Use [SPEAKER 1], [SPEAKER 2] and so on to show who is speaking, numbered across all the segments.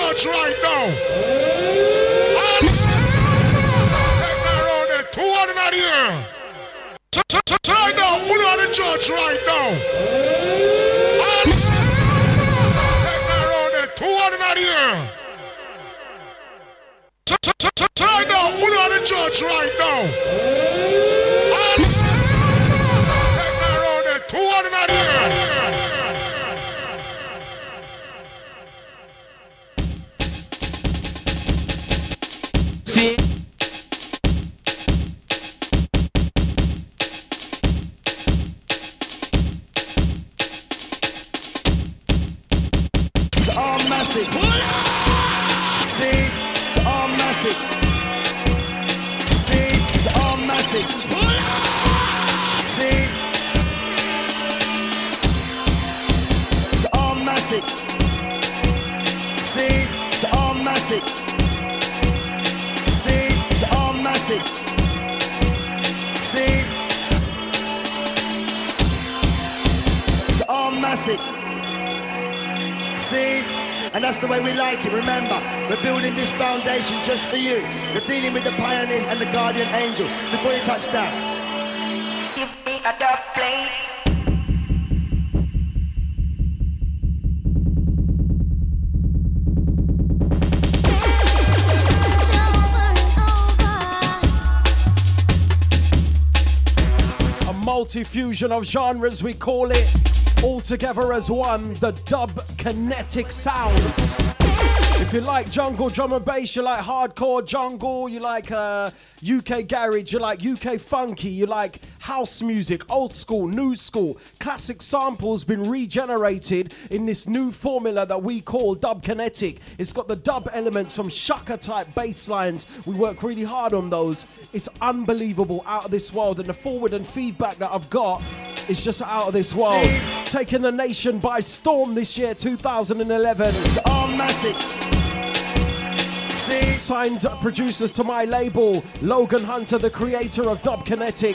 [SPEAKER 1] judge right now. Take that road there. 200 out here. Right now, who are the judge right now? Take that road there. 200 out here. Right now, who are the judge right now? Take that road there. 200 out here.
[SPEAKER 2] And that's the way we like it. Remember, we're building this foundation just for you. You're dealing with the pioneers and the guardian angel. Before you touch that,
[SPEAKER 3] give me a dub plate.
[SPEAKER 4] A multi-fusion of genres, we call it. All together as one, the Dub Kinetic Sounds. If you like jungle drum and bass, you like hardcore jungle, you like UK garage, you like UK funky, you like house music, old school, new school, classic samples been regenerated in this new formula that we call Dub Kinetic. It's got the dub elements from Shaka type bass lines. We work really hard on those. It's unbelievable, out of this world, and the forward and feedback that I've got is just out of this world. Taking the nation by storm this year, 2011. Signed producers to my label, Logan Hunter, the creator of Dub Kinetic.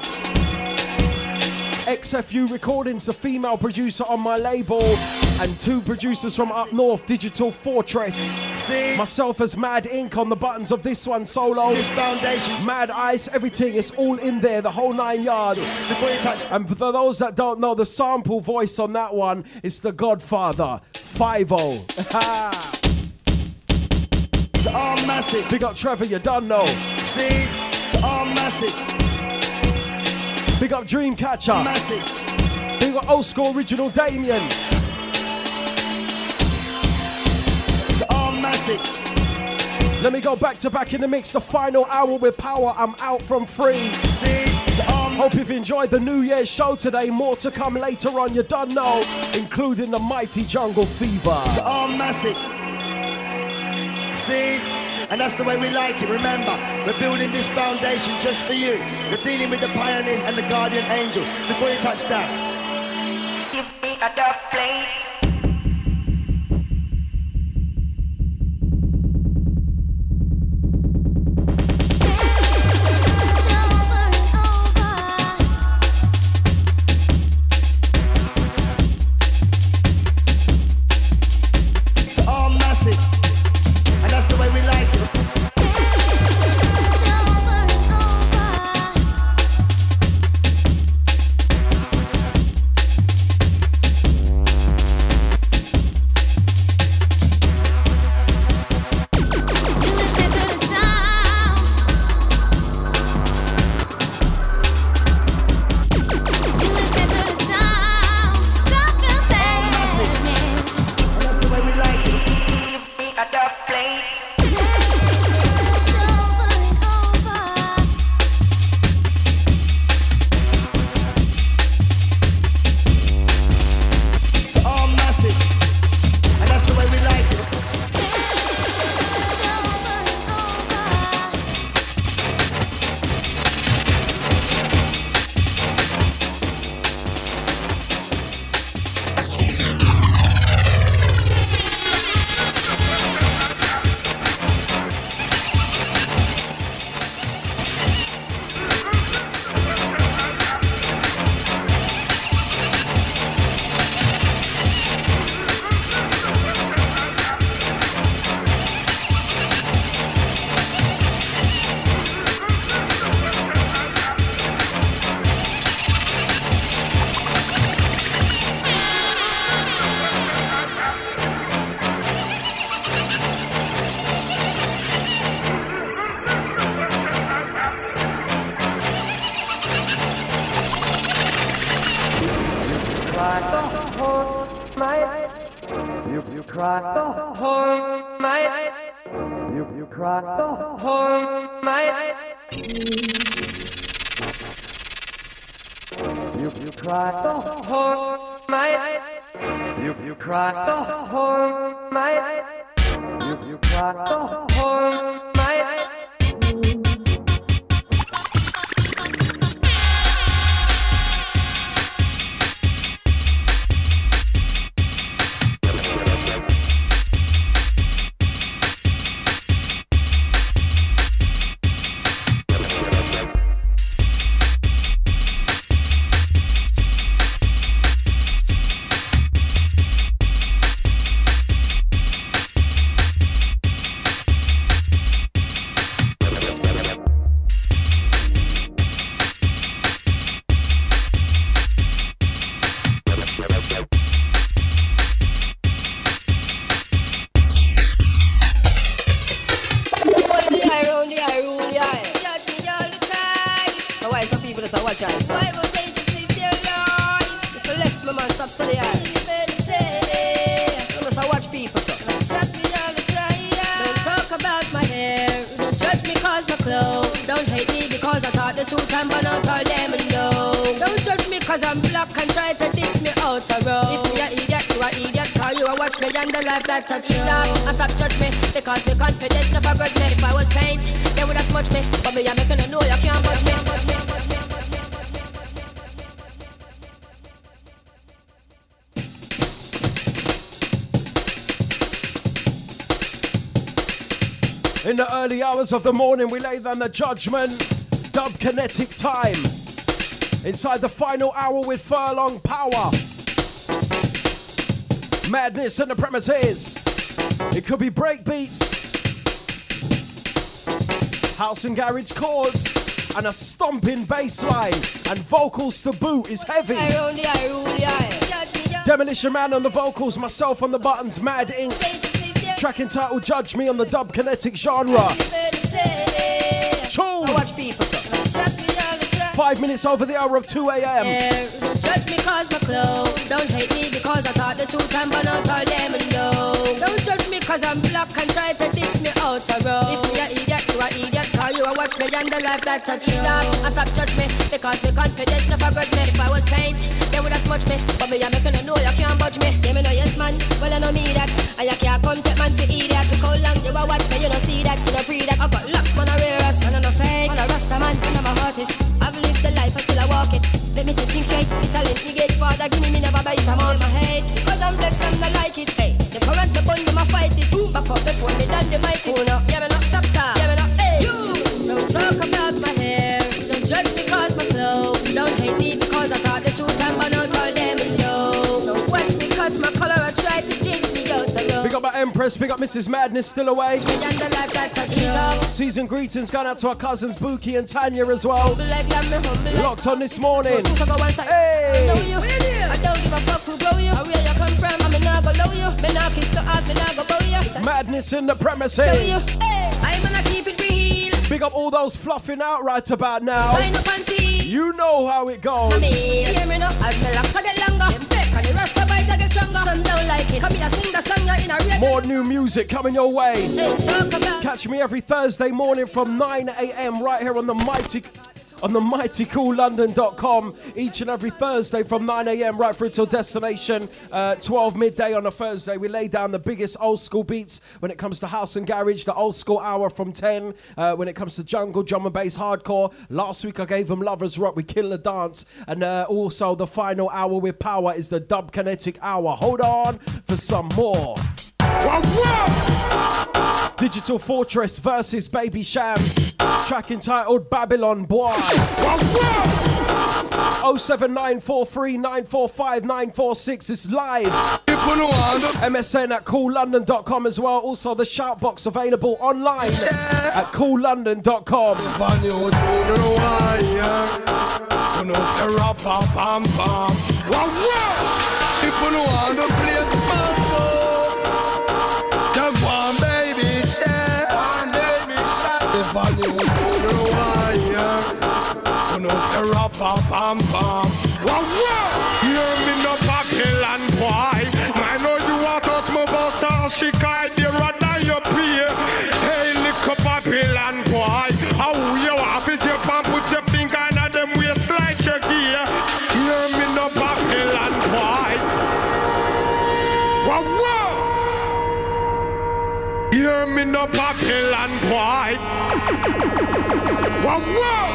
[SPEAKER 4] XFU Recordings, the female producer on my label, and 2 producers from up north, Digital Fortress. Myself as Mad Ink on the buttons of this one solo.
[SPEAKER 2] This foundation,
[SPEAKER 4] Mad Ice, everything, it's all in there, the whole 9 yards. And for those that don't know, the sample voice on that one is the Godfather, 5-0.
[SPEAKER 2] massive.
[SPEAKER 4] Big up Trevor, you done know.
[SPEAKER 2] Steve, massive.
[SPEAKER 4] Big up Dreamcatcher.
[SPEAKER 2] Massive.
[SPEAKER 4] Big up Old School Original Damien.
[SPEAKER 2] Massive.
[SPEAKER 4] Let me go back to back in the mix. The final hour with power. I'm out from 3. Hope you've enjoyed the New Year's show today. More to come later on, you done know, including the mighty Jungle Fever.
[SPEAKER 2] Massive. See? And that's the way we like it. Remember, we're building this foundation just for you. You're dealing with the pioneers and the guardian angel. Before you touch that,
[SPEAKER 3] give me a dub plate. cry the whole night. You cry the whole night. You cry the whole night. You cry the whole night. You cry the whole night. You cry the whole night.
[SPEAKER 5] That touch you and stop judge me because the confidence never grudge me. If I was paint, they would have smudged me. But me, I'm making a know you can't budge me.
[SPEAKER 4] In the early hours of the morning, we lay down the judgment. Dub Kinetic time. Inside the final hour with Furlong Power. Madness in the premises. It could be break beats, house and garage chords, and a stomping bass line, and vocals to boot is heavy. Demolition Man on the vocals, myself on the buttons, Mad Ink. Track entitled Judge Me on the Dub Kinetic genre. Tune. 5 minutes over the hour of 2 a.m.
[SPEAKER 5] Don't judge me cause my clothes. Don't hate me because I thought the truth and burn out all them and no. Don't judge me cause I'm black and try to diss me out a road. If me a idiot, you a idiot. Call you a watch me and the life that touch you. And stop judge me because the confidence never grudge me. If I was paint, they would have smudged me. But me a making a know you can't budge me. Yeah, me know yes man, well I know me that. And you can't come take man for idiot. Look how long you a watch me, you don't see that, you don't free that. I got locks man a rear us. And I'm not fake, I'm a rasta man, and I'm a artist. I've lived the life, I still I walk it. Let me set things straight. The talent me get father, give me never bite. I'm on my head because I'm blessed and I like it. Hey, the current the bun, them I fight it. Back up before me done the mighty. Oh no, yeah me not stop talk. Yeah me not. Hey, you don't talk about my hair. Don't judge me cause my clothes. Don't hate me because I thought the truth and burn out all them and no. Don't watch me cause my color I try to diss me out a road.
[SPEAKER 4] Big up my Empress, big up Mrs. Madness still away. Season greetings going out to our cousins Buki and Tanya as well. Locked on this morning. Hey!
[SPEAKER 5] I don't give a fuck who blow you. Where you come from, I'm not gonna know you. Me not kiss the ass, me not go blow you.
[SPEAKER 4] Madness in the premises.
[SPEAKER 5] I'm gonna keep it real.
[SPEAKER 4] Big up all those fluffing out right about now.
[SPEAKER 5] Sign up and see.
[SPEAKER 4] You know how it goes.
[SPEAKER 5] Hear me now, as the locks get longer. And the rest of the get stronger. Some don't like it. Come here, sing the song, you're in a real.
[SPEAKER 4] More new music coming your way.
[SPEAKER 5] Talk about.
[SPEAKER 4] Catch me every Thursday morning from 9 a.m. right here on the mightycoollondon.com each and every Thursday from 9 a.m. right through till destination 12 midday on a Thursday. We lay down the biggest old school beats when it comes to house and garage, the old school hour from 10 when it comes to jungle, drum and bass, hardcore. Last week I gave them Lovers Rock, we Kill the Dance, and also the final hour with Power is the Dub Kinetic hour. Hold on for some more. Digital Fortress versus Baby Sham. Track entitled Babylon Boy. 07943945946 is live. MSN at coollondon.com as well. Also the shout box available online at coollondon.com.
[SPEAKER 1] Hear me no me no Babylon boy. Whoa, whoa.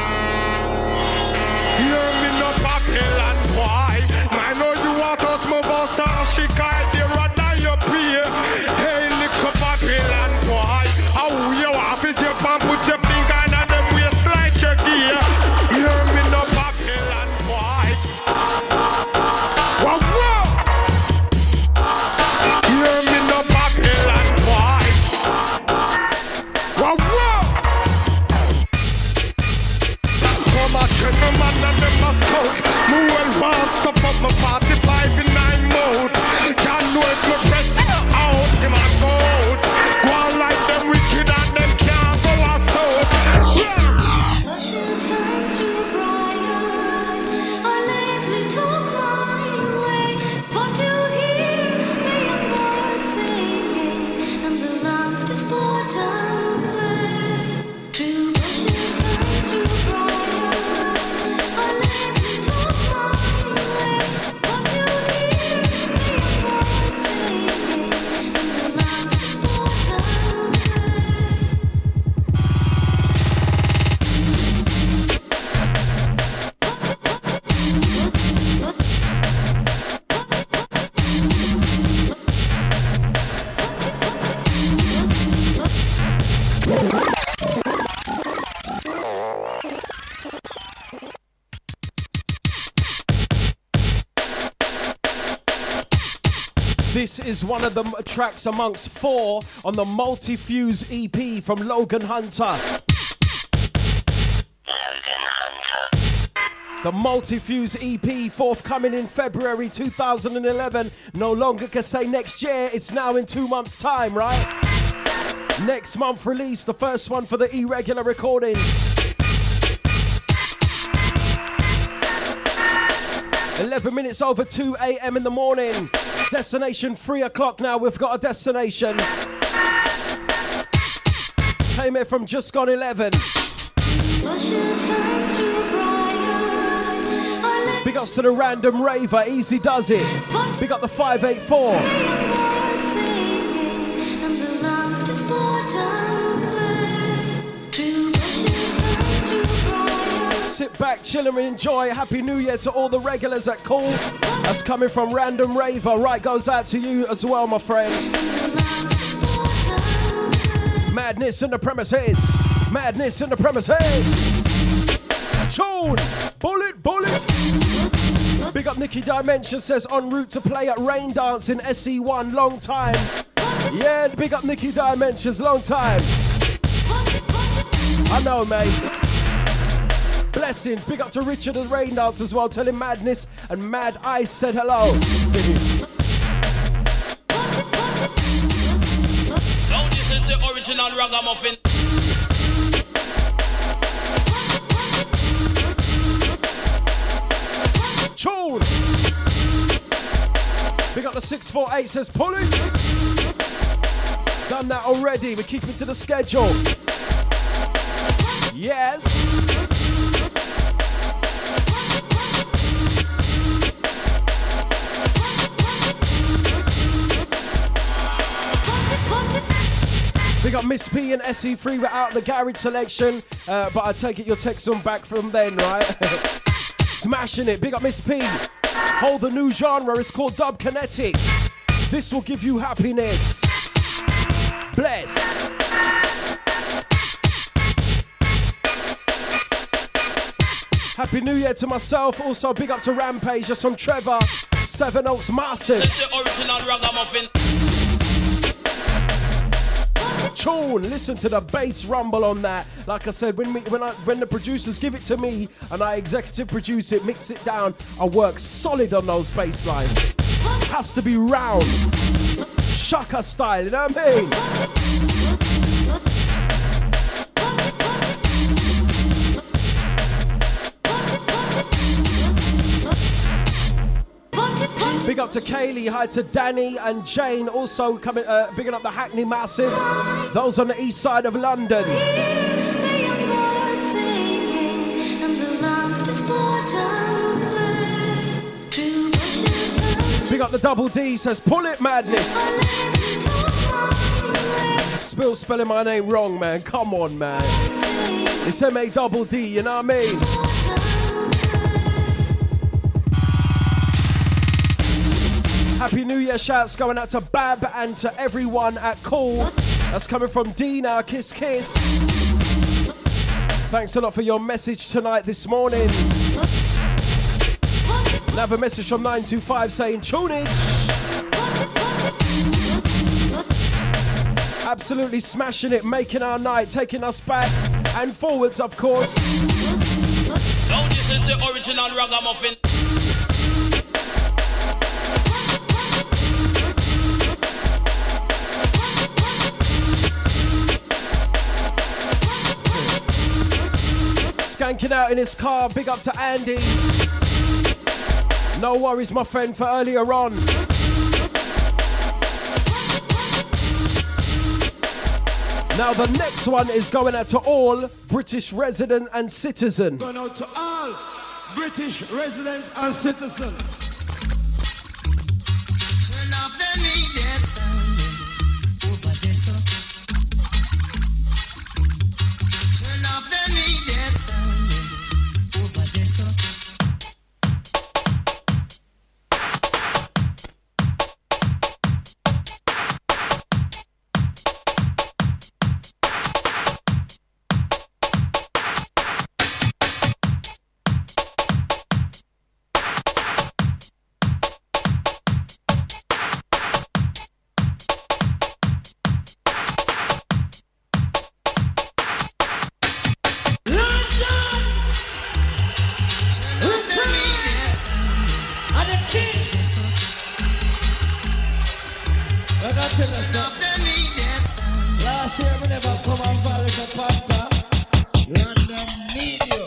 [SPEAKER 1] Hear me no Babylon boy. I know you want us move us down. She can't be rather you pay. Hey, little Babylon boy. How you have it, you can put your finger on them waist like your gear. Hear me no Babylon boy. Whoa, whoa. Hear me no Babylon boy. Whoa, whoa. Come on, gentlemen, and them must out. Me well want to put my 45 in 9 mode. Can't know if me press out, him a goat. Go on like them wicked and them can't go us out.
[SPEAKER 6] Rushes and through briars, I lately took my way. But to hear the young birds singing and the lambs to sport and play. Through bushes and through briars, I lately took my way. But to hear the young birds singing and the lambs to sport and play.
[SPEAKER 4] This is one of the tracks amongst 4 on the Multi-Fuse EP from Logan Hunter. The Multi-Fuse EP forthcoming in February 2011. No longer can say next year, it's now in 2 months' time, right? Next month release, the first one for the Irregular Recordings. 11 minutes over 2 a.m. in the morning. Destination 3 o'clock now. We've got a destination. Came here from just gone 11. Big ups to the Random Raver. Easy does it. Big up the 584. Sit back, chill and enjoy. Happy New Year to all the regulars at Call. That's coming from Random Raver. Right, goes out to you as well, my friend. Madness in the premises. Madness in the premises. Tune. Bullet, bullet. Big up Nikki Dimension says en route to play at Rain Dance in SE1. Long time. Yeah, big up Nikki Dimensions. Long time. I know, mate. Blessings. Big up to Richard and Rain Dance as well. Tell him Madness and Mad Ice said hello.
[SPEAKER 7] Now this is the original ragamuffin.
[SPEAKER 4] Tune. Big up the 648 says pull it. Done that already. We're keeping to the schedule. Yes. Big up Miss P and SE3 without the garage selection, but I take it you'll text them back from then, right? Smashing it. Big up Miss P. Hold the new genre. It's called Dub Kinetic. This will give you happiness. Bless. Happy New Year to myself. Also, big up to Rampage. That's from Trevor. Seven Oaks Massive.
[SPEAKER 7] This is the original ragamuffin.
[SPEAKER 4] Tune, listen to the bass rumble on that. Like I said, when the producers give it to me and I executive produce it, mix it down, I work solid on those bass lines. Has to be round, Shaka style, you know what I mean? Big up to Kaylee, hi to Danny and Jane, also coming, bigging up the Hackney Massive. Those on the east side of London. Big up the Double D, says pull it madness. Spill spelling my name wrong, man. Come on, man. It's M-A-D-D, you know what I mean? Happy New Year shouts going out to Bab and to everyone at Cool. That's coming from Dina. Kiss, kiss. Thanks a lot for your message tonight, this morning. Another message from 925 saying, tunage. Absolutely smashing it, making our night, taking us back and forwards, of course.
[SPEAKER 7] Now this is the original ragamuffin.
[SPEAKER 4] Skanking out in his car, big up to Andy. No worries, my friend, for earlier on. Now the next one is going out to all British resident and citizen.
[SPEAKER 2] Going out to all British residents and citizens.
[SPEAKER 8] Turn off the immediate sound over there, so. Turn off the immediate sound over there, so.
[SPEAKER 9] Last year we never come and valid a panta. London media.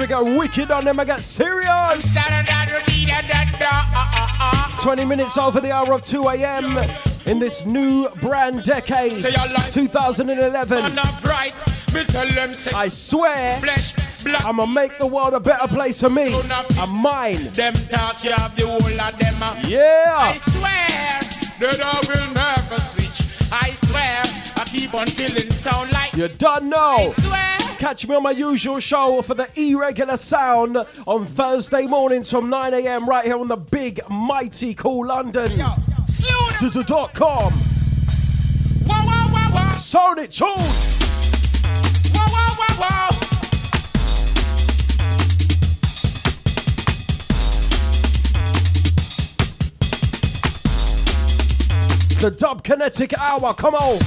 [SPEAKER 4] get wicked on them, I get serious. 20 minutes over the hour of 2 a.m. in this new brand decade, 2011. I swear, I'ma make the world a better place for me and mine.
[SPEAKER 1] Them talk, you have the whole of them.
[SPEAKER 4] Yeah.
[SPEAKER 1] I swear that I will never switch. I swear I keep on feeling sound like
[SPEAKER 4] you don't know.
[SPEAKER 1] I swear.
[SPEAKER 4] Catch me on my usual show for the Irregular Sound on Thursday mornings from 9 a.m. right here on the big, mighty, cool London. .com. Sound it, tune. The Dub Kinetic Hour, come on.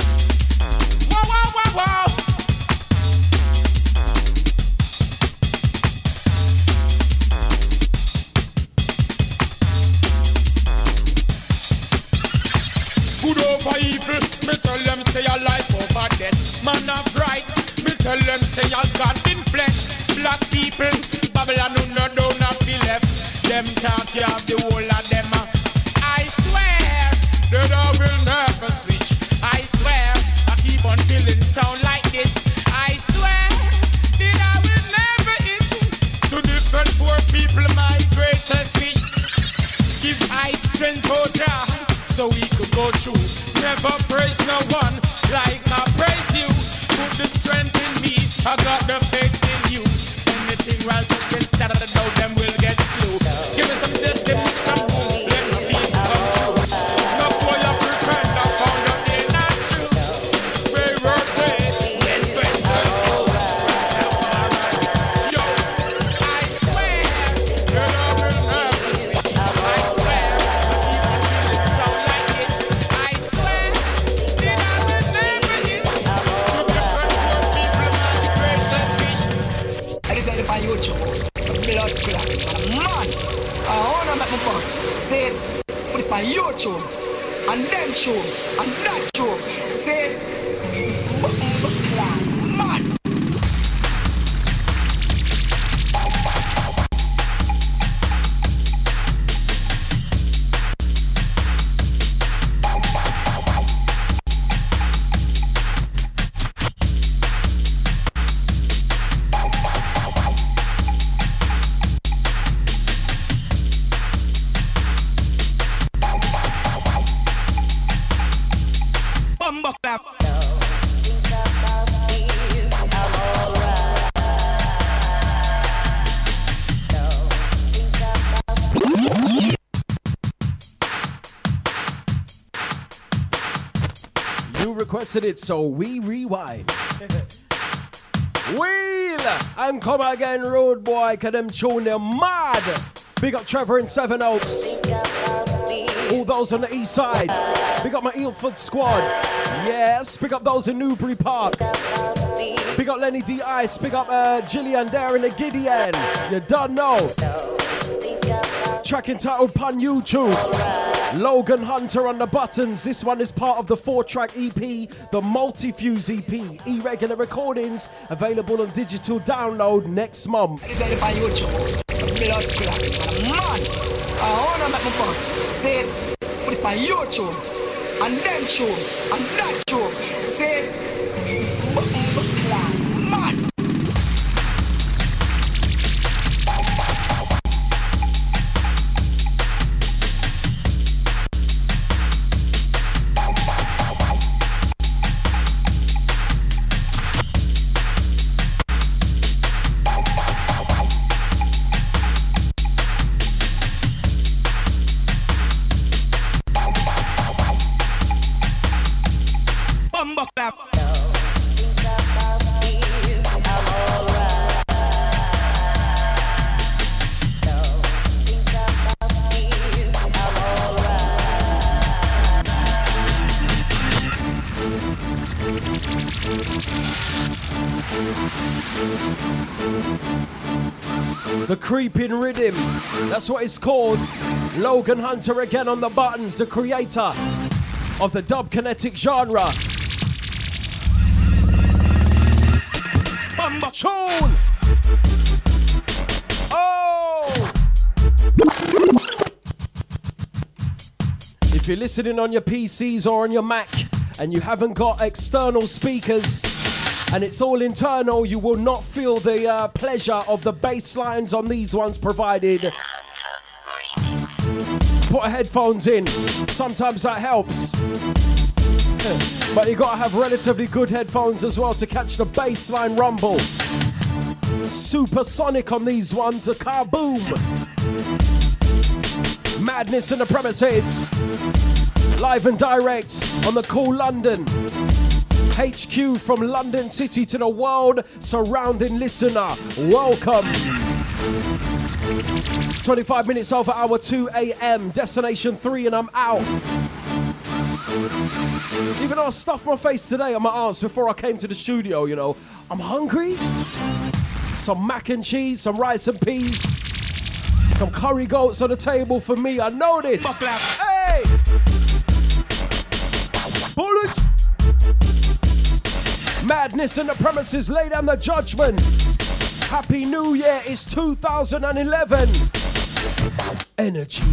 [SPEAKER 1] Good over evil, me tell them say your life over death. Man of right, me tell them say your God in flesh. Black people, Babylon who no do not be left. Them talk you have the whole of them. I swear that I will never switch. I swear I keep on feeling sound like this. I swear that I will never itch. To different poor people my greatest wish. Give I strength for Jah, so we could go through. Never praise no one like I praise you. Put the strength in me, I got the faith in you. Anything rise against that, I know them will get slew. Give me some this, give me some more. Let my beat come true. No boy I pretend I found out they're not true. We work with, then friends are cool. Yo, I swear that I will never switch. I swear
[SPEAKER 10] blood clot. Man, I wanna make my boss say it, but it's my YouTube and them tune and that tune. Say man.
[SPEAKER 4] Requested it, so we rewind. Wheel and come again, road boy, cause them tune them mad. Big up Trevor in Seven Oaks. All those on the east side. Big up my Ilford squad. Yes, big up those in Newbury Park. Big up Lenny D Ice. Big up Gillian there in the Gideon. You don't know. Track entitled Pun YouTube. Logan Hunter on the buttons. This one is part of the 4-track EP, the Multi-Fuse EP. Irregular Recordings, available on digital download next month.
[SPEAKER 10] It's on YouTube. Blood clot. Man, I wanna make my boss say it, but it's my YouTube and them tune and that tune. Say man.
[SPEAKER 4] The Creeping Rhythm, that's what it's called. Logan Hunter again on the buttons, the creator of the dub kinetic genre. Tune! If you're listening on your PCs or on your Mac and you haven't got external speakers and it's all internal, you will not feel the pleasure of the bass lines on these ones provided. Put headphones in. Sometimes that helps. But you gotta have relatively good headphones as well to catch the bassline rumble. Supersonic on these ones, a kaboom. Madness in the premises. Live and direct on the Cool London. HQ from London City to the world surrounding listener. Welcome. 25 minutes over hour 2 a.m. Destination 3 and I'm out. Even though I stuffed my face today on my arms before I came to the studio, you know, I'm hungry. Some mac and cheese, some rice and peas, some curry goats on the table for me. I know this. Hey! Bullet! Madness in the premises, lay down the judgment. Happy New Year, it's 2011. Energy.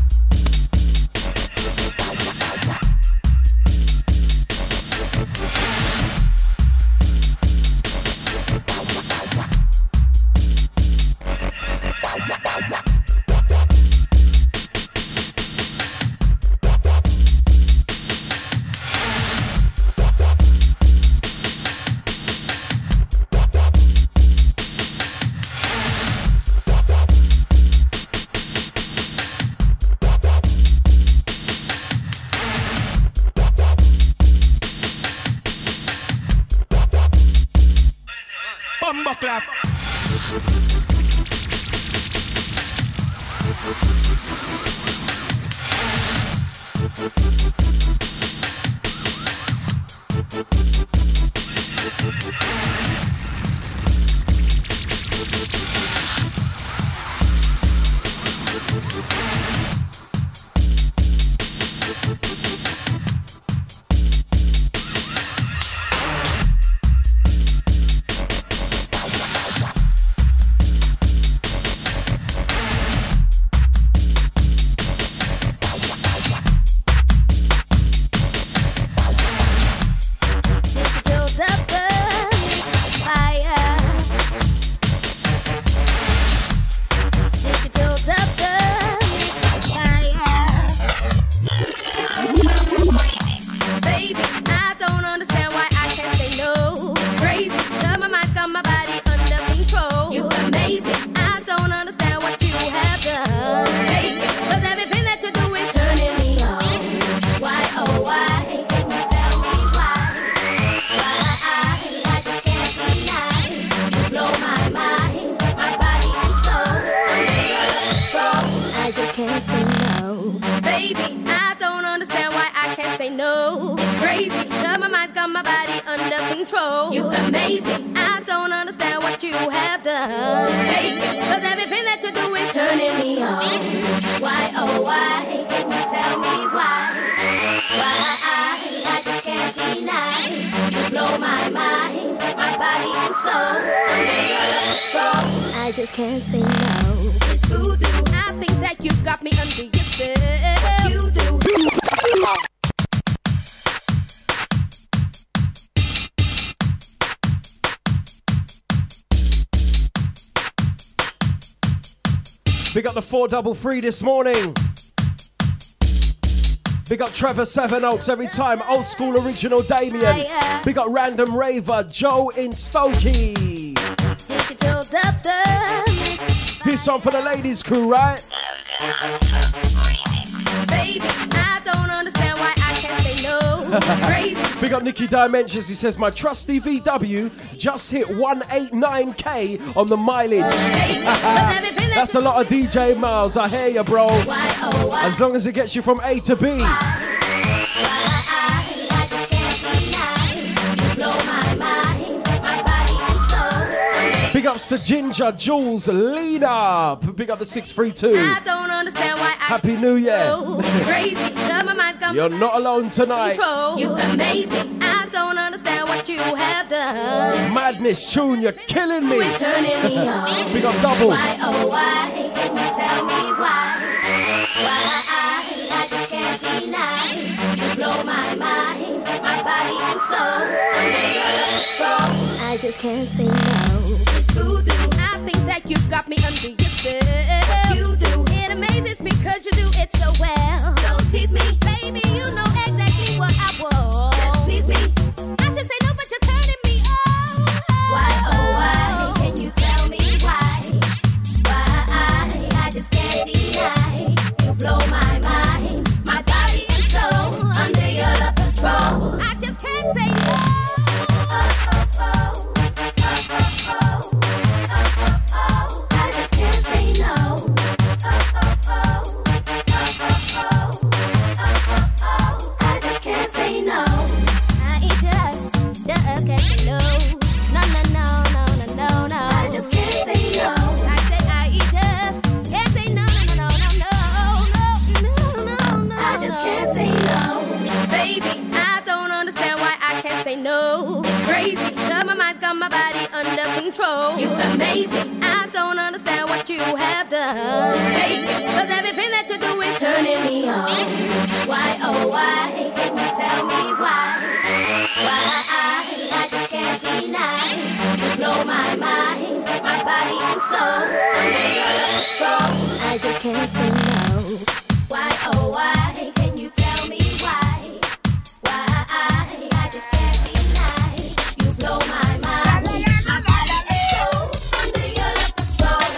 [SPEAKER 5] I just can't say no. It's voodoo. I think that you got me under your spell. You do.
[SPEAKER 4] Big up the 433 this morning. Big up Trevor Sevenoaks every time. Old school original Damien. Big up Random Raver Joe in Stokey. This one for the ladies crew, right?
[SPEAKER 5] Baby, I don't understand why I can't say no. It's crazy.
[SPEAKER 4] Big up Nicky Dimensions. He says my trusty VW just hit 189k on the mileage. That's a lot of DJ miles. I hear you, bro. As long as it gets you from A to B. Big ups to Ginger, Jules, Lena. Big up the 632.
[SPEAKER 5] I don't understand why
[SPEAKER 4] Happy New Year.
[SPEAKER 5] It's crazy. My mind's gone.
[SPEAKER 4] You're not alone tonight.
[SPEAKER 5] You amaze me. I don't understand what you have done.
[SPEAKER 4] Madness tune, you're killing me.
[SPEAKER 5] It's turning me on.
[SPEAKER 4] Big up double.
[SPEAKER 5] Why, oh why? Can you tell me why? Why I just can't deny. I just can't say no. It's voodoo. I think that you got me under your spell. You do. It amazes me 'cause you do it so well. Don't tease me, baby. You know exactly what I want. Just please me. I should say no, but you're turning me on. Why, oh why? Can you tell me why? Why I just can't deny. You blow my mind, my body and soul under your love control. I just can't say no. I just can't say no. I just can't say no. I just can't say no. No, no, no, no, no, no, no. I just can't say no. I said I just can't say no, no, no, no, no, no, no. I just can't say no. Baby, I don't understand why I can't say no. It's crazy. Got my mind, got my body under control. You amaze me. I don't understand what you have done. Just take it, 'cause everything that you do is turning me on. Why, oh why? Can you tell me why? Why I just can't deny. You blow my mind, my body and soul under your control. I just can't say no. Why, oh why? Can you tell me why? Why I just can't deny. You blow my mind, my body and soul under your control.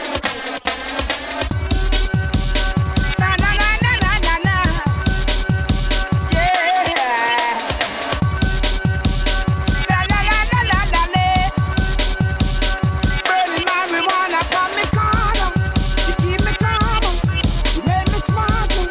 [SPEAKER 11] Na na na na na na na. Yeah. La la la la la la la. Burning marijuana from me corner. You keep me calm. You make me smarter.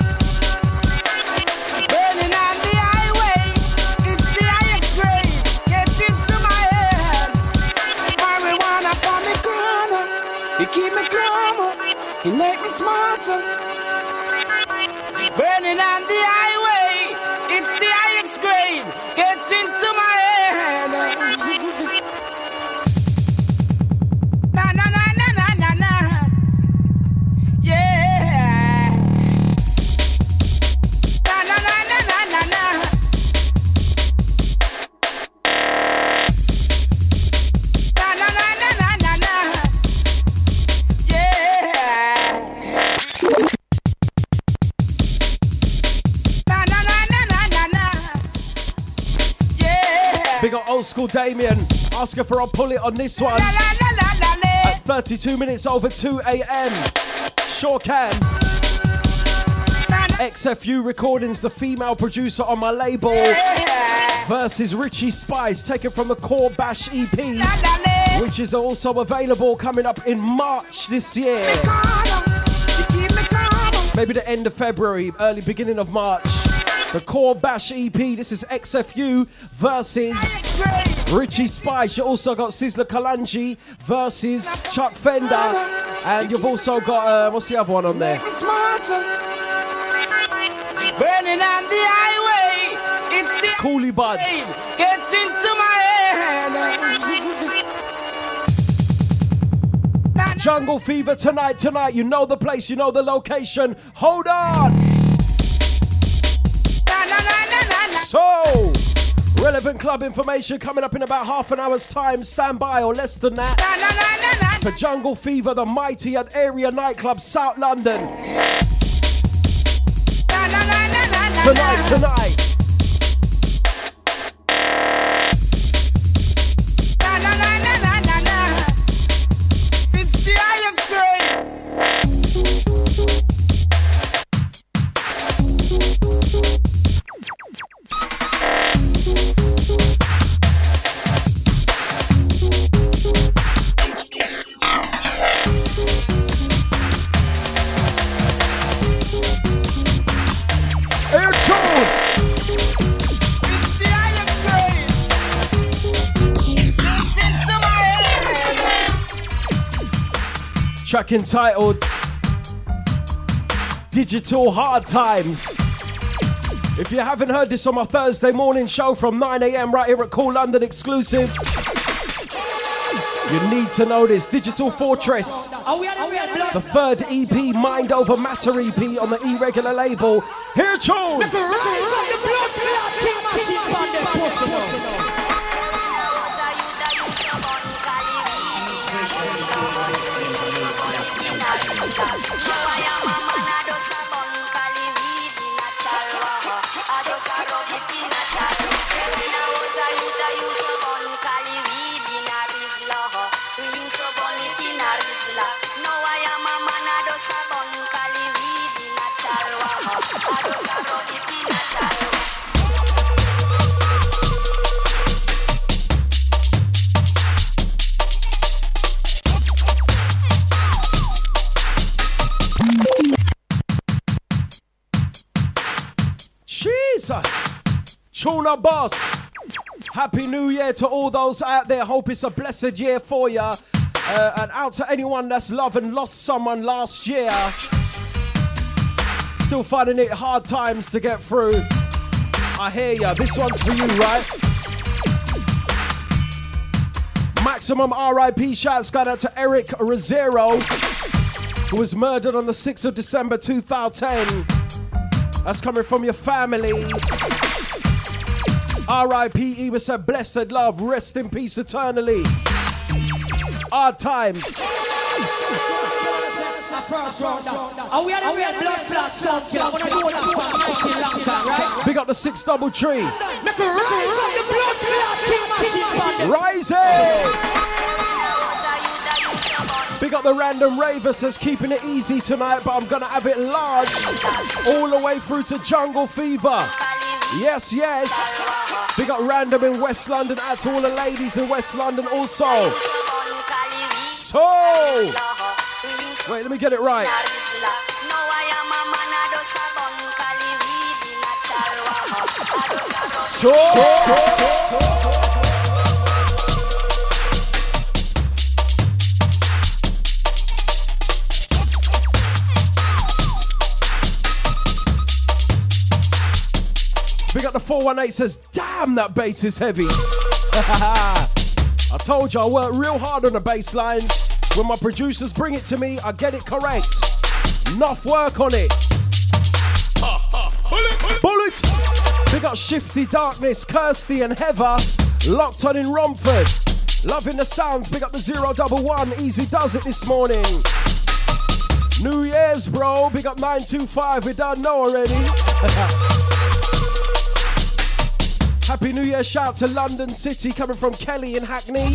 [SPEAKER 11] Burning on the highway. It's the highest grade. Get into my head. Marijuana from me corner. You keep me calm. You make me smarter. Burning on the highway, it's the highest grade. Get into my head. Na na na na na na na. Yeah. Na na na na na na na. Na na na na na na na. Yeah. Na na na na na na na. Yeah.
[SPEAKER 4] Big up old school Damien. Asking for a pull it on this one.
[SPEAKER 11] La la la la la la.
[SPEAKER 4] At 32 minutes over 2 a.m. Sure can. XFU Recordings, the female producer on my label, versus Richie Spice, taken from the Core Bash EP, which is also available coming up in March this year. Maybe the end of February, early beginning of March. The Core Bash EP, this is XFU versus Richie Spice. You also got Sizzla Kalonji versus Chuck Fender. And you've also got, what's the other one on there?
[SPEAKER 11] Burning on the highway, it's the
[SPEAKER 4] Coolie Buds.
[SPEAKER 11] Get into my head.
[SPEAKER 4] Jungle Fever tonight. You know the place, you know the location. Hold on. So, relevant club information coming up in about half an hour's time. Stand by or less than that. For Jungle Fever, the mighty at Area Nightclub, South London. Tonight.
[SPEAKER 11] It's the highest grade.
[SPEAKER 4] Track entitled Digital Hard Times. If you haven't heard this on my Thursday morning show from 9 a.m. right here at Cool London exclusive, you need to know this. Digital Fortress, the third EP, Mind Over Matter EP on the Irregular label. Here, tune. Boss, Tuna Boss. Happy New Year to all those out there. Hope it's a blessed year for ya. And out to anyone that's loved and lost someone last year. Still finding it hard times to get through. I hear ya. This one's for you, right? Maximum RIP shouts going out to Eric Rosero, who was murdered on the 6th of December 2010. That's coming from your family. RIP, Eva said, blessed love, rest in peace eternally. Hard times. Big up the 6 double tree. Rising. Big up the random raver, says keeping it easy tonight, but I'm gonna have it large all the way through to Jungle Fever. Yes, yes. Big up random in West London, out to all the ladies in West London also. So, wait, let me get it right. Big up the 418, says, damn, that bass is heavy. I told you I work real hard on the bass lines. When my producers bring it to me, I get it correct. Enough work on it. Bullet! Big up Shifty Darkness, Kirsty and Heather, locked on in Romford. Loving the sounds, big up the 011, Easy does it this morning. New Year's, bro, big up 925, we don't know already. Happy New Year, shout to London City, coming from Kelly in Hackney.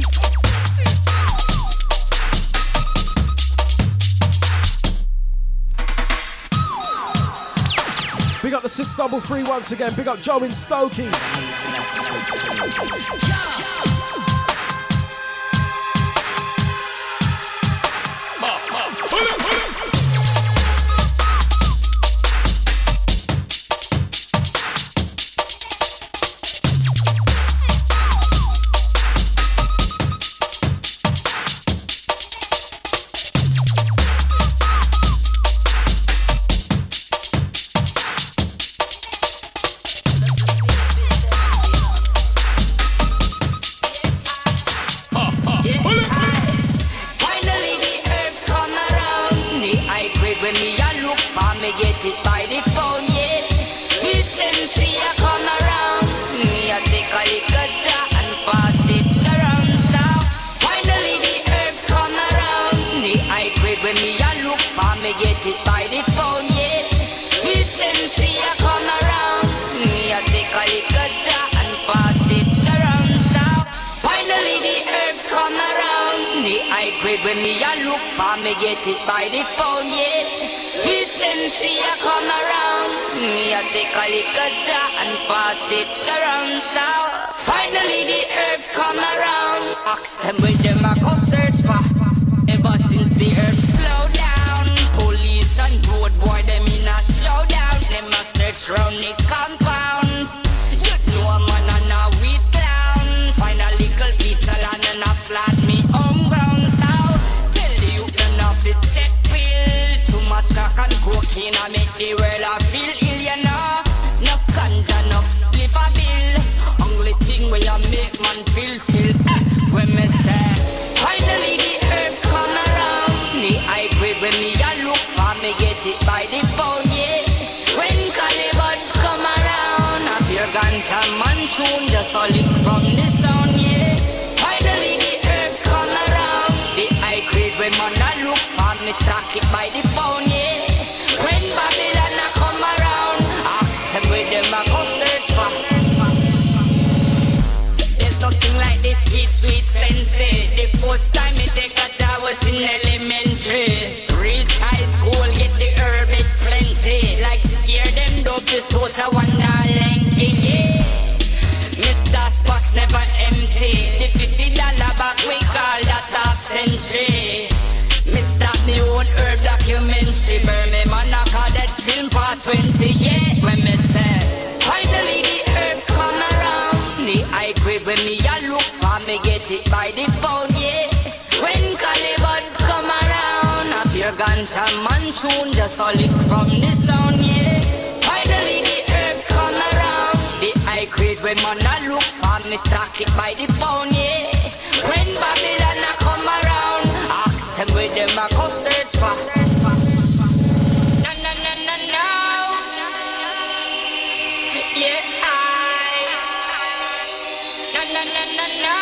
[SPEAKER 4] Big up the 633 once again. Big up Joe in Stokey.
[SPEAKER 12] When me a look for me get it by the phone, yeah. Sweet sensei a come around. Me a take a little jar and pass it around. So finally the herbs come around. Ask them where them a go search for. Ever since the herbs slow down, police and road boy them in a showdown. Them a search round the compound. You know a man and a weed clown. Find a little piece of land and a flat me home ground. Crack and cocaine I make the world I feel ill, you know. Enough ganja, enough slip a bill. Only thing where you make man feel still. When me say, finally the herbs come around. The high grade when me a look for me get it by the phone, yeah. When Caliban come around, a pure ganja man tune just a lick from the sound, yeah. Finally the herbs come around. The high grade when man a look for me stack it by the phone, yeah. When Babylon a come around, ask them where them a go search for. There's nothing like this sweet sensei. The first time me take a job was in elementary. Reach high school, get the herb it plenty. Like scare them dope, the soda wonder lengthy, yeah. Mr. Spock's never empty. The $50 back we call that half century. Mr. Me own herb documentary. Burn me man I call that film for 20, yeah. When me say finally when me a look for, me get it by the phone, yeah. When Caliban come around, a pure ganja man tune, just a lick from the sound, yeah. Finally the herbs come around, the high grade when man a look for, me stock it by the phone, yeah. When Babylon a come around, ask them where them a go search for. Na na na na na, yeah I. Na na na na na,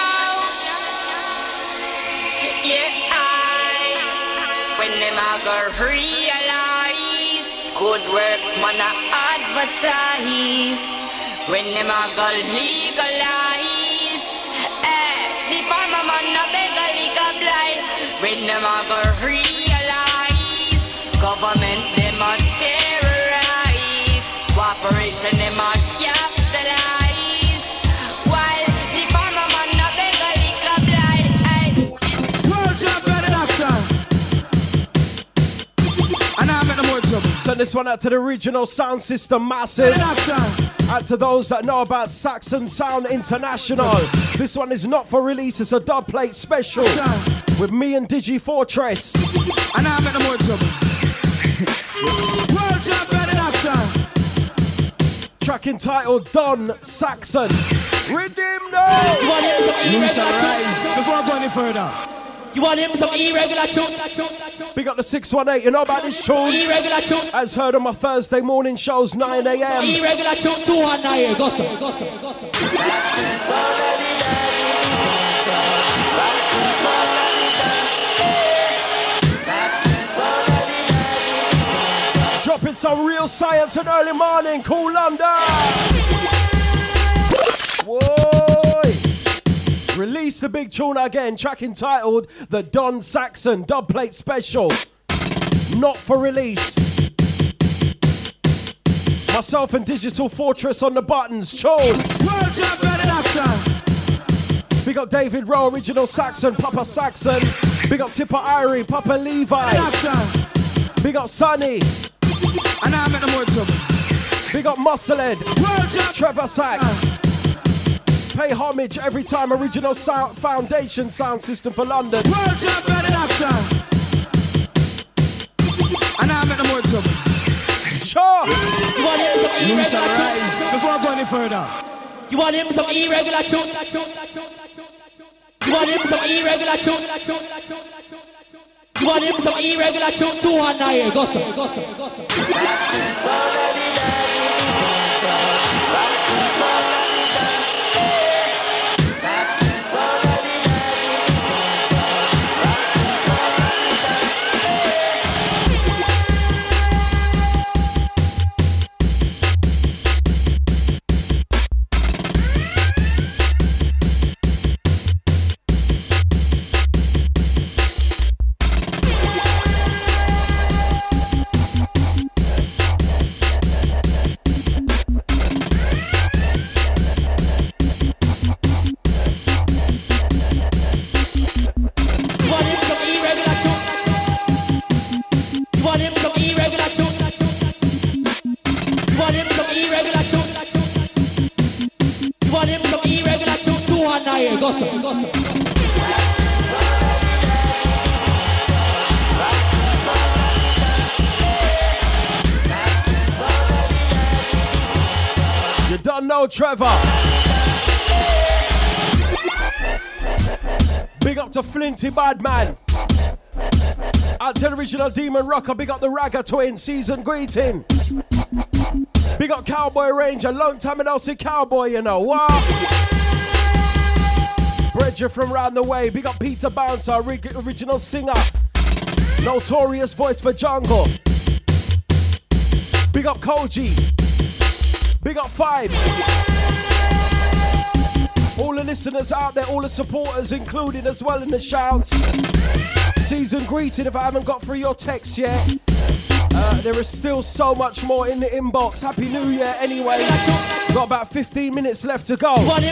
[SPEAKER 12] yeah I. When them a go realize, good works man a advertise. When them a go legalize, the farmer man a beg a lick a blind. When them a go realize, government them a terrorize, cooperation them a capitalize, while the farmer man a beg a lick a blind.
[SPEAKER 9] World champion in action. And I'm in the more trouble.
[SPEAKER 4] Send this one out to the regional sound system, massive. Out to those that know about Saxon Sound International. This one is not for release, it's a dub plate special with me and Digi Fortress.
[SPEAKER 9] And I'm in the more trouble. World champion in action.
[SPEAKER 4] Track entitled Don Saxon. Redeem now!
[SPEAKER 9] You shall rise. Before I go any further.
[SPEAKER 11] You want him some irregular tune?
[SPEAKER 4] Big up the 618, you know about this tune?
[SPEAKER 11] Irregular tune.
[SPEAKER 4] As heard on my Thursday morning shows, 9 a.m.
[SPEAKER 11] Irregular tune 219. Go so, go so, go so.
[SPEAKER 4] Dropping some real science in early morning, cool under. Whoa! Release the big tune again, track entitled The Don Saxon Dubplate Special. Not for release. Myself and Digital Fortress on the buttons, tune.
[SPEAKER 9] World champion in action.
[SPEAKER 4] Big up David Rowe, Original Saxon, Papa Saxon. Big up Tipper Irie, Papa Levi. Big up Sonny.
[SPEAKER 9] And I'm in the more trouble.
[SPEAKER 4] Big up Musclehead, Trevor Sax. Pay homage every time, Original Sound Foundation sound system for London.
[SPEAKER 9] World champion in action. And I'm in the more trouble.
[SPEAKER 4] Sure.
[SPEAKER 11] You want him some
[SPEAKER 9] You
[SPEAKER 11] irregular
[SPEAKER 9] shall
[SPEAKER 11] tune?
[SPEAKER 9] rise. Before I go any further.
[SPEAKER 11] You want him some irregular tune? You want him some irregular tune? You want him some irregular tune? 219. Go so, go so, go so.
[SPEAKER 4] You don't know Trevor. Big up to Flinty Badman. Out to the original Demon Rocker. Big up the Ragga Twin. Season greeting. Big up Cowboy Ranger. Long time I don't see Cowboy, you know. What? Bridger from round the way. Big up Peter Bouncer. Original singer. Notorious voice for jungle. Big up Koji. Big up Fibes. All the listeners out there, all the supporters included as well in the shouts. Season greeting if I haven't got through your text yet. There is still so much more in the inbox. Happy New Year anyway. Got about 15 minutes left to go. I'm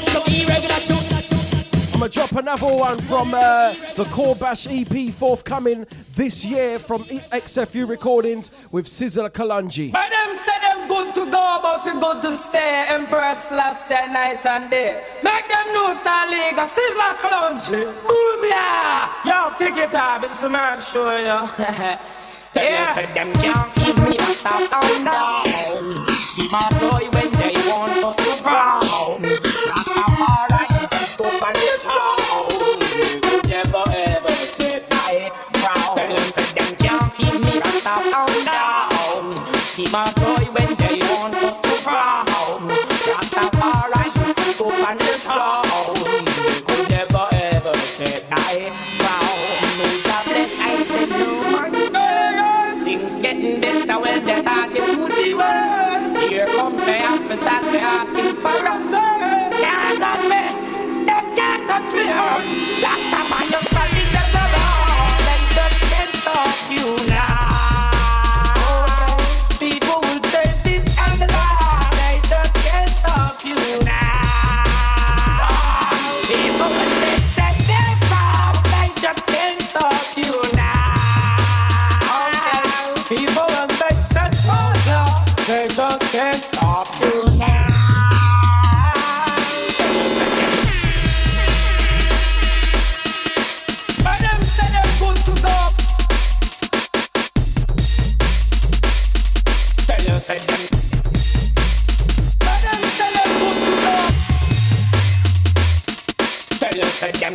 [SPEAKER 4] gonna drop another one from the Core Bash EP forthcoming this year from XFU Recordings with Sizzla Kalonji.
[SPEAKER 11] But them say them good
[SPEAKER 9] good to go, but we good to stay. Empress last year, night and day. Make them know Saliga, Sizzler Clunch. Boom, yeah. Yo, kick it up, it's a man show, yo. Yeah. Said them can't keep me a sound down. Keep my toy when they want us to frown. Rastafari is sit up on the throne. Never ever take my crown. Tell them said them can't keep me a sound down. Keep my toy when they want us to frown. Rastafari is sit up on the throne. Never ever take my crown. No jobless, I said no man. Things getting better when they thought it would be worse. Here comes the officers, they asking for answer. Can't touch me, they can't touch me. Last time I just saw it at the law, they just can't stop you now. People will say this and that, they just can't stop you now. People will say they're wrong, they just can't stop you now. People when they set us up, they just can't stop you now. But them say they're good to go. Tell you say them. But them say they're good to go. Tell you say them.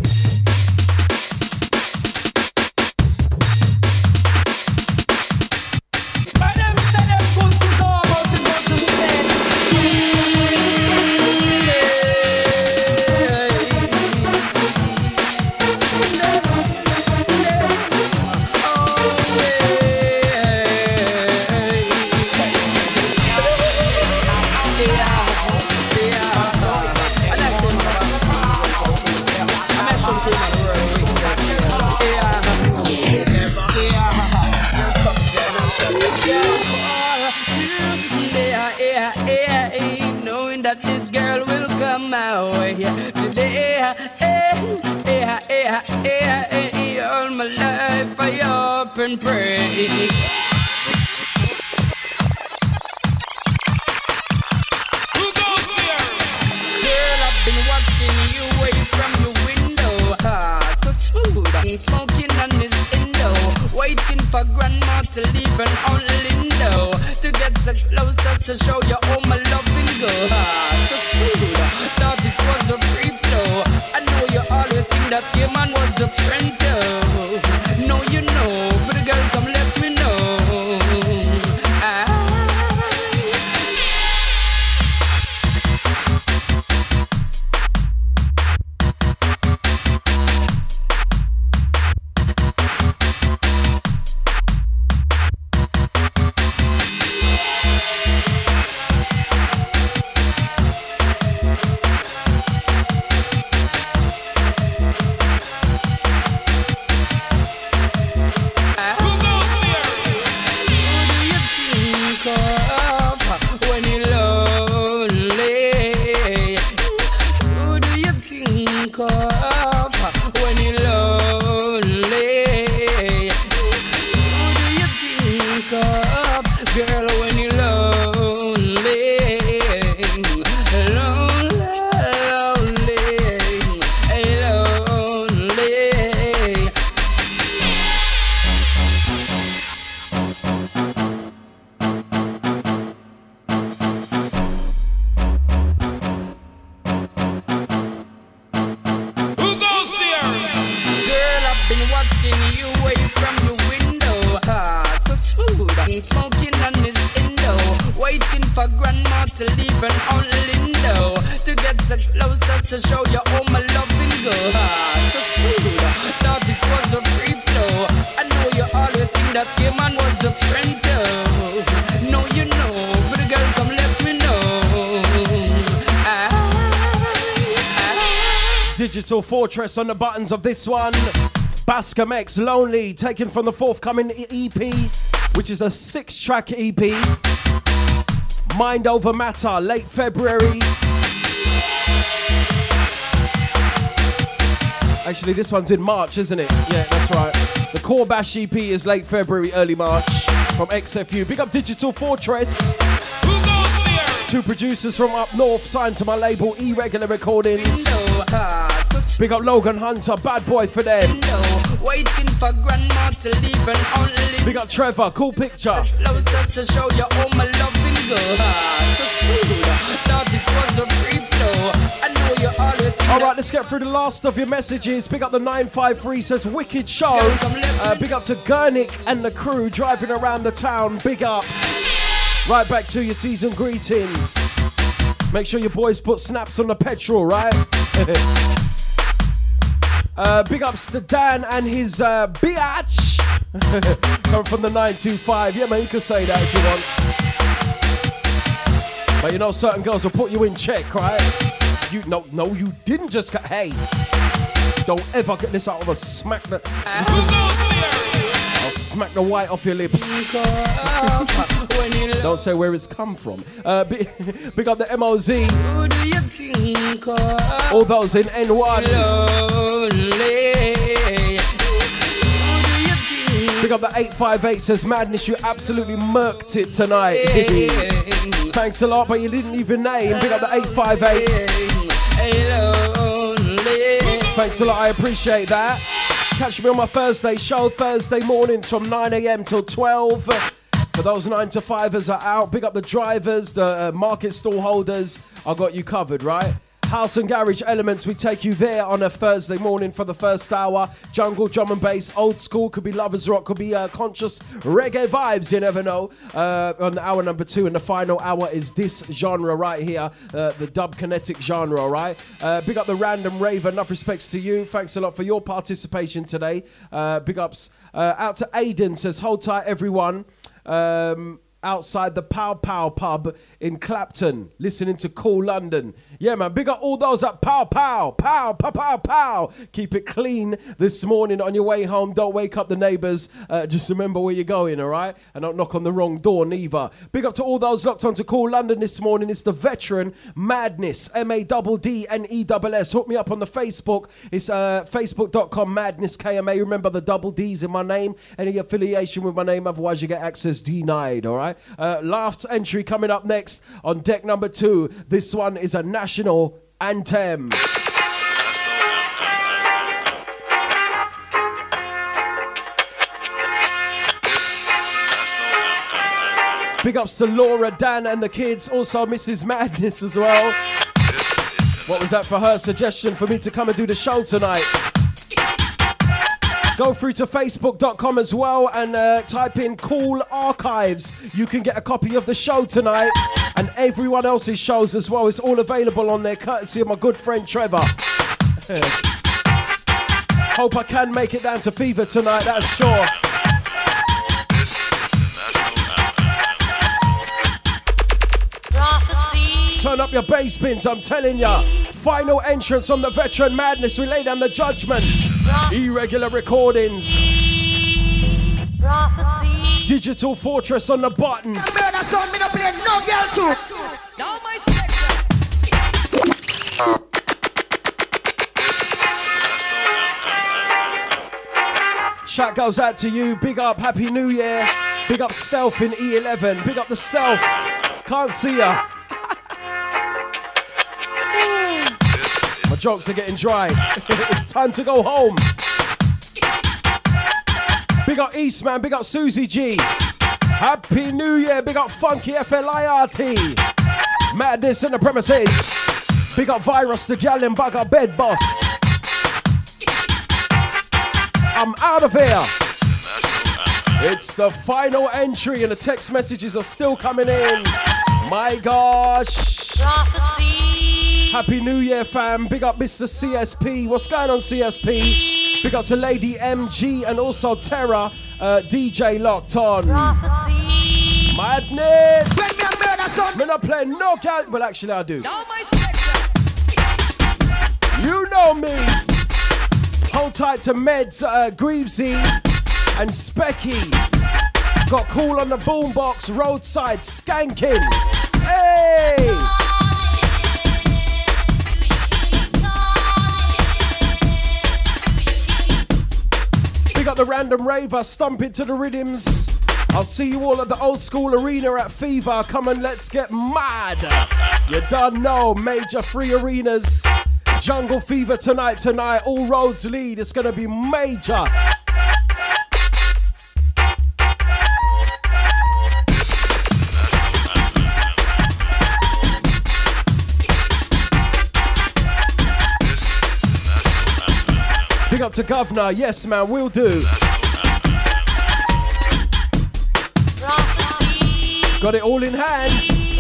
[SPEAKER 9] That this girl will come my way today. All my life I hope and pray. Who goes there? Girl, I've been watching you away from your window. So smooth, I'm smoking on this window, waiting for grandma to leave an old window to get so closer to show you all my loving go. So smooth, thought it was a free flow. I know you always think that your man was a friend too. No, you know, pretty girl, come let me know. To show you all my loving go. So smooth, thought it was a free flow. I know you always think that your man was a friend too. No, you know, pretty girl, come let me know.
[SPEAKER 4] Digital Fortress on the buttons of this one. Bascom X Lonely, taken from the forthcoming EP, which is a 6-track EP. Mind Over Matter, late February. Actually, this one's in March, isn't it? Yeah, that's right. The Core Bash EP is late February, early March. from XFU. Big up Digital Fortress. Two producers from up north signed to my label Irregular Recordings. Big up Logan Hunter, bad boy for them.
[SPEAKER 12] Waiting for grandma to leave and only.
[SPEAKER 4] Big up Trevor, cool picture.
[SPEAKER 12] Just to show you all my loving girl. So smooth, thought it was a free flow. I know you always.
[SPEAKER 4] Alright, let's get through the last of your messages. Big up the 953 says wicked show. Big up to Gurnick and the crew driving around the town. Big ups. Right back to your season greetings. Make sure your boys put snaps on the petrol, right? Big ups to Dan and his biatch. Coming from the 925. Yeah, man, you can say that if you want. But you know, certain girls will put you in check, right? You no, you didn't just get. Hey, don't ever get this out of a smack the. I'll smack the white off your lips. Don't say where it's come from. Big up the MOZ.
[SPEAKER 12] Who do you think
[SPEAKER 4] all those in N1. Big up the 858 says Madness, you absolutely murked it tonight. Thanks a lot, but you didn't even name. Big up the 858. Thanks a lot, I appreciate that. Catch me on my Thursday show, Thursday mornings from 9 a.m. till 12. For those 9 to 5ers are out, big up the drivers, the market stall holders. I got you covered, right? House and Garage Elements, we take you there on a Thursday morning for the first hour. Jungle, drum and bass, old school, could be lovers rock, could be conscious reggae vibes, you never know. On hour number 2, and the final hour is this genre right here, the dub kinetic genre, right? Big up the Random Raver, enough respects to you. Thanks a lot for your participation today. Big ups out to Aiden, says hold tight everyone. Outside the Pow Pow pub in Clapton, listening to Cool London. Yeah, man, big up all those at Pow Pow, Pow, Pow, Pow, Pow. Keep it clean this morning on your way home. Don't wake up the neighbours. Just remember where you're going, all right? And don't knock on the wrong door, neither. Big up to all those locked on to Cool London this morning. It's the Veteran Madness, MADDNESS. Hook me up on the Facebook. It's facebook.com Madness KMA. Remember the double D's in my name. Any affiliation with my name, otherwise you get access denied, all right? Last entry coming up next on deck number 2. This one is a national anthem. Big ups to Laura, Dan and the kids. Also Mrs. Madness as well. What was that for her suggestion for me to come and do the show tonight? Go through to facebook.com as well and type in Cool Archives. You can get a copy of the show tonight and everyone else's shows as well. It's all available on there, courtesy of my good friend Trevor. Hope I can make it down to Fever tonight, that's sure. Turn up your bass bins, I'm telling ya. Final entrance on the Veteran Madness. We lay down the judgment. Irregular Recordings. Digital Fortress on the buttons. Shout goes out to you. Big up, Happy New Year. Big up Stealth in E11. Big up the Stealth. Can't see ya. My jokes are getting dry. It's time to go home. Big up Eastman, big up Susie G. Happy New Year, big up Funky FLIRT. Madness in the premises. Big up Virus, the gal in bug up Bed Boss. I'm out of here. It's the final entry and the text messages are still coming in. My gosh. Happy New Year, fam. Big up Mr. CSP. What's going on, CSP? Big up to Lady MG and also Terra, DJ locked on. Madness. I'm not playing no cat. Well, actually, I do. You know me. Hold tight to Meds, Greavesy and Specky. Got Cool on the boombox, roadside skanking. Hey! Big up the Random Raver, stomping to the rhythms. I'll see you all at the Old School Arena at Fever. Come and let's get mad. You done know, major free arenas. Jungle Fever tonight, all roads lead. It's gonna be major. Big up to Governor, yes man, will do. Got it all in hand.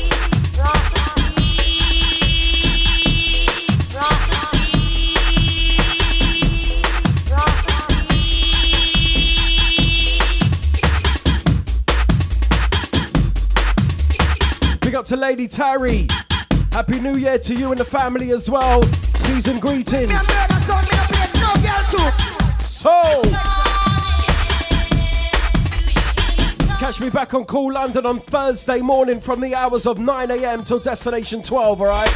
[SPEAKER 4] Big up to Lady Tarry. Happy New Year to you and the family as well. Season greetings. So, catch me back on Cool London on Thursday morning from the hours of 9 a.m. till destination 12, alright?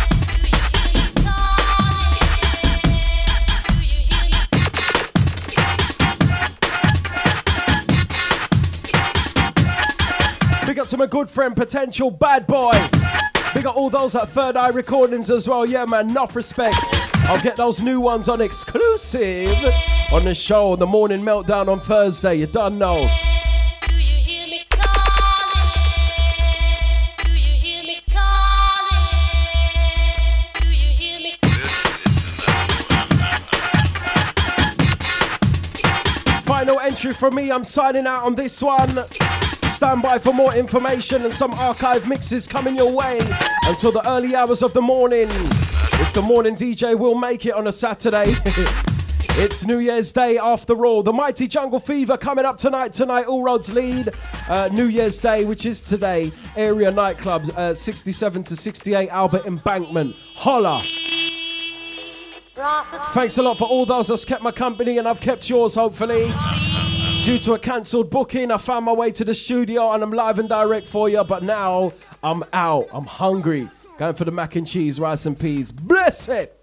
[SPEAKER 4] Big up to my good friend Potential Bad Boy. Big up all those at Third Eye Recordings as well. Yeah man, enough respect. I'll get those new ones on exclusive on the show, the Morning Meltdown on Thursday. You done know. Final entry from me. I'm signing out on this one. Stand by for more information and some archive mixes coming your way until the early hours of the morning. If the morning DJ will make it on a Saturday. It's New Year's Day after all. The mighty Jungle Fever coming up tonight, all roads lead. New Year's Day, which is today. Area nightclub, 67 to 68 Albert Embankment. Holla. Thanks a lot for all those that's kept my company and I've kept yours hopefully. Due to a cancelled booking, I found my way to the studio and I'm live and direct for you. But now I'm out. I'm hungry. Going for the mac and cheese, rice and peas. Bless it.